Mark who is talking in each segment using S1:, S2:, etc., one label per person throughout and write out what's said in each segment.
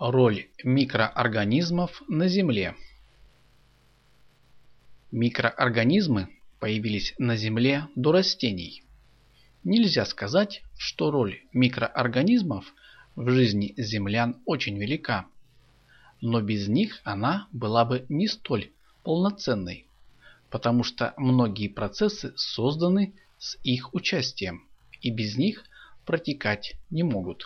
S1: Роль микроорганизмов на Земле. Микроорганизмы появились на Земле до растений. Нельзя сказать, что роль микроорганизмов в жизни землян очень велика, но без них она была бы не столь полноценной, потому что многие процессы созданы с их участием и без них протекать не могут.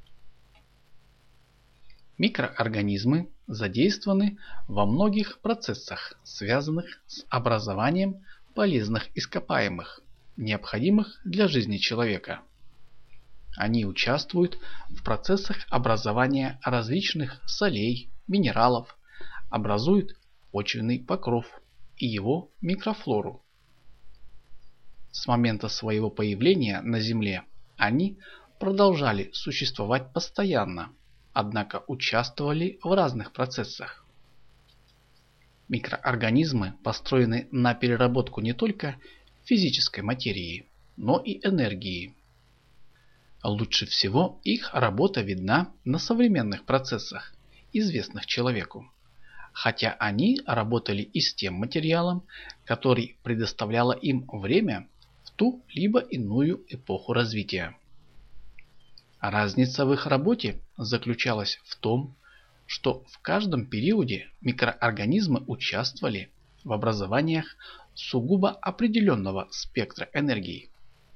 S1: Микроорганизмы задействованы во многих процессах, связанных с образованием полезных ископаемых, необходимых для жизни человека. Они участвуют в процессах образования различных солей, минералов, образуют почвенный покров и его микрофлору. С момента своего появления на Земле они продолжали существовать постоянно, однако участвовали в разных процессах. Микроорганизмы построены на переработку не только физической материи, но и энергии. Лучше всего их работа видна на современных процессах, известных человеку, хотя они работали и с тем материалом, который предоставляло им время в ту либо иную эпоху развития. Разница в их работе заключалась в том, что в каждом периоде микроорганизмы участвовали в образованиях сугубо определенного спектра энергии.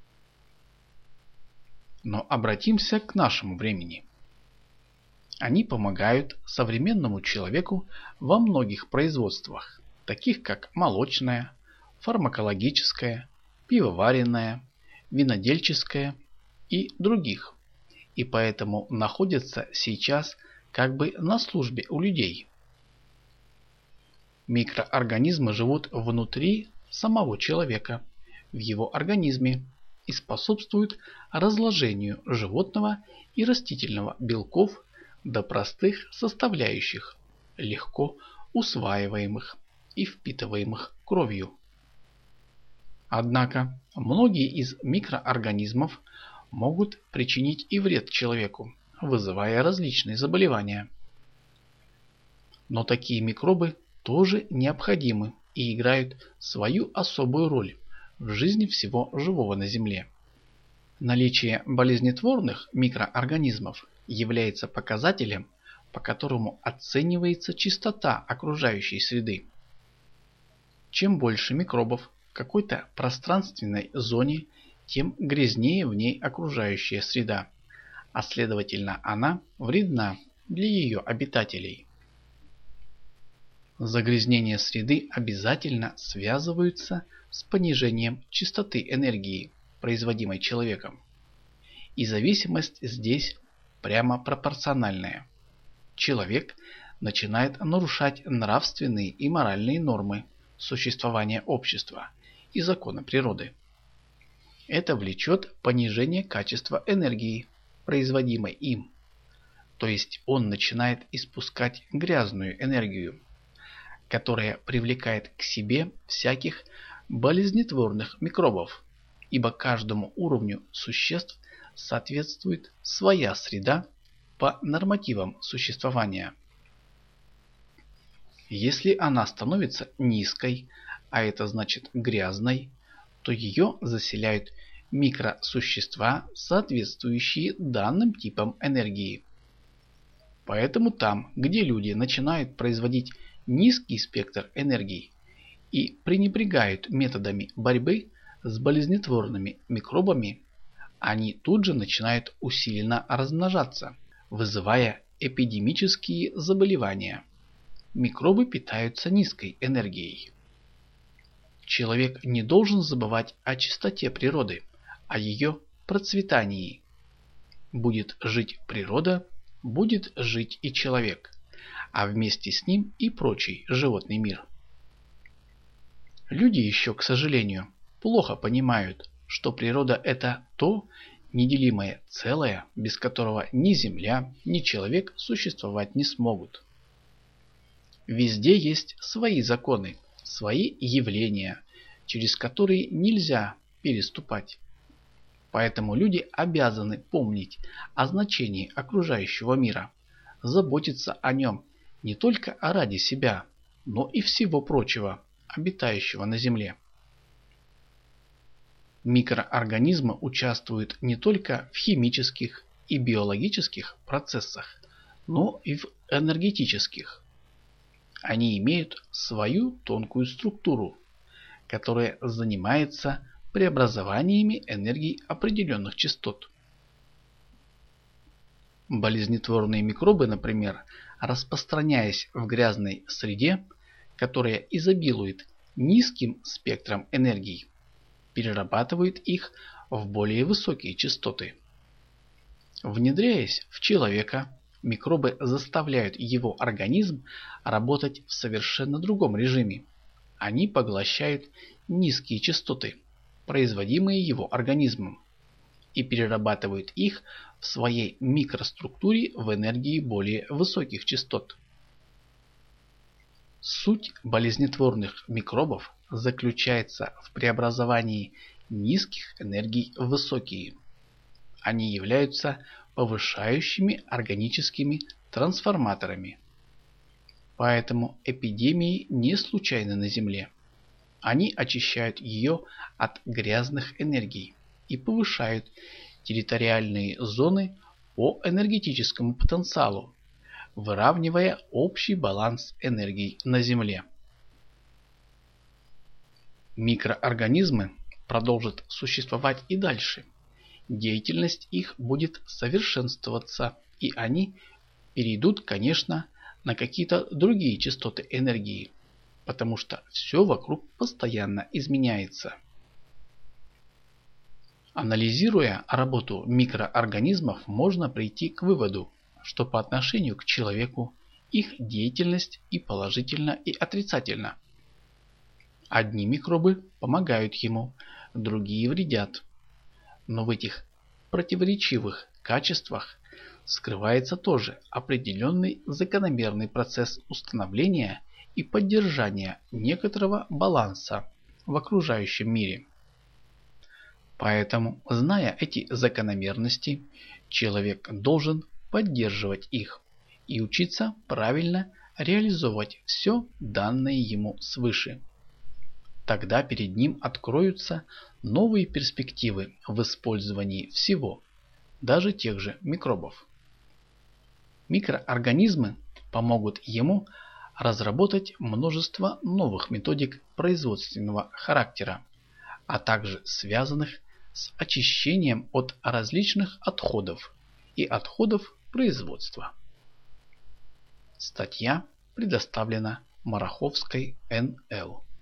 S1: Но обратимся к нашему времени. Они помогают современному человеку во многих производствах, таких как молочное, фармакологическое, пивоваренное, винодельческое и других. И поэтому находятся сейчас как бы на службе у людей. Микроорганизмы живут внутри самого человека, в его организме и способствуют разложению животного и растительного белков до простых составляющих, легко усваиваемых и впитываемых кровью. Однако многие из микроорганизмов могут причинить и вред человеку, вызывая различные заболевания. Но такие микробы тоже необходимы и играют свою особую роль в жизни всего живого на Земле. Наличие болезнетворных микроорганизмов является показателем, по которому оценивается чистота окружающей среды. Чем больше микробов в какой-то пространственной зоне, тем грязнее в ней окружающая среда, а следовательно она вредна для ее обитателей. Загрязнение среды обязательно связываются с понижением частоты энергии, производимой человеком. И зависимость здесь прямо пропорциональная. Человек начинает нарушать нравственные и моральные нормы существования общества и законы природы. Это влечет понижение качества энергии, производимой им. То есть он начинает испускать грязную энергию, которая привлекает к себе всяких болезнетворных микробов, ибо каждому уровню существ соответствует своя среда по нормативам существования. Если она становится низкой, а это значит грязной, то ее заселяют микросущества, соответствующие данным типам энергии. Поэтому там, где люди начинают производить низкий спектр энергии и пренебрегают методами борьбы с болезнетворными микробами, они тут же начинают усиленно размножаться, вызывая эпидемические заболевания. Микробы питаются низкой энергией. Человек не должен забывать о чистоте природы, о ее процветании. Будет жить природа, будет жить и человек, а вместе с ним и прочий животный мир. Люди еще, к сожалению, плохо понимают, что природа – это то неделимое целое, без которого ни Земля, ни человек существовать не смогут. Везде есть свои законы, свои явления, через которые нельзя переступать. Поэтому люди обязаны помнить о значении окружающего мира, заботиться о нем не только ради себя, но и всего прочего, обитающего на Земле. Микроорганизмы участвуют не только в химических и биологических процессах, но и в энергетических. Они имеют свою тонкую структуру, которая занимается преобразованиями энергии определенных частот. Болезнетворные микробы, например, распространяясь в грязной среде, которая изобилует низким спектром энергии, перерабатывают их в более высокие частоты. Внедряясь в человека, микробы заставляют его организм работать в совершенно другом режиме. Они поглощают низкие частоты, производимые его организмом, и перерабатывают их в своей микроструктуре в энергии более высоких частот. Суть болезнетворных микробов заключается в преобразовании низких энергий в высокие. Они являются повышающими органическими трансформаторами. Поэтому эпидемии не случайны на Земле. Они очищают ее от грязных энергий и повышают территориальные зоны по энергетическому потенциалу, выравнивая общий баланс энергий на Земле. Микроорганизмы продолжат существовать и дальше. Деятельность их будет совершенствоваться, и они перейдут, конечно, на какие-то другие частоты энергии, потому что все вокруг постоянно изменяется. Анализируя работу микроорганизмов, можно прийти к выводу, что по отношению к человеку их деятельность и положительна, и отрицательна. Одни микробы помогают ему, другие вредят. Но в этих противоречивых качествах скрывается тоже определенный закономерный процесс установления и поддержания некоторого баланса в окружающем мире. Поэтому, зная эти закономерности, человек должен поддерживать их и учиться правильно реализовывать все данное ему свыше. Тогда перед ним откроются новые перспективы в использовании всего, даже тех же микробов. Микроорганизмы помогут ему разработать множество новых методик производственного характера, а также связанных с очищением от различных отходов и отходов производства. Статья предоставлена Мараховской Н.Л.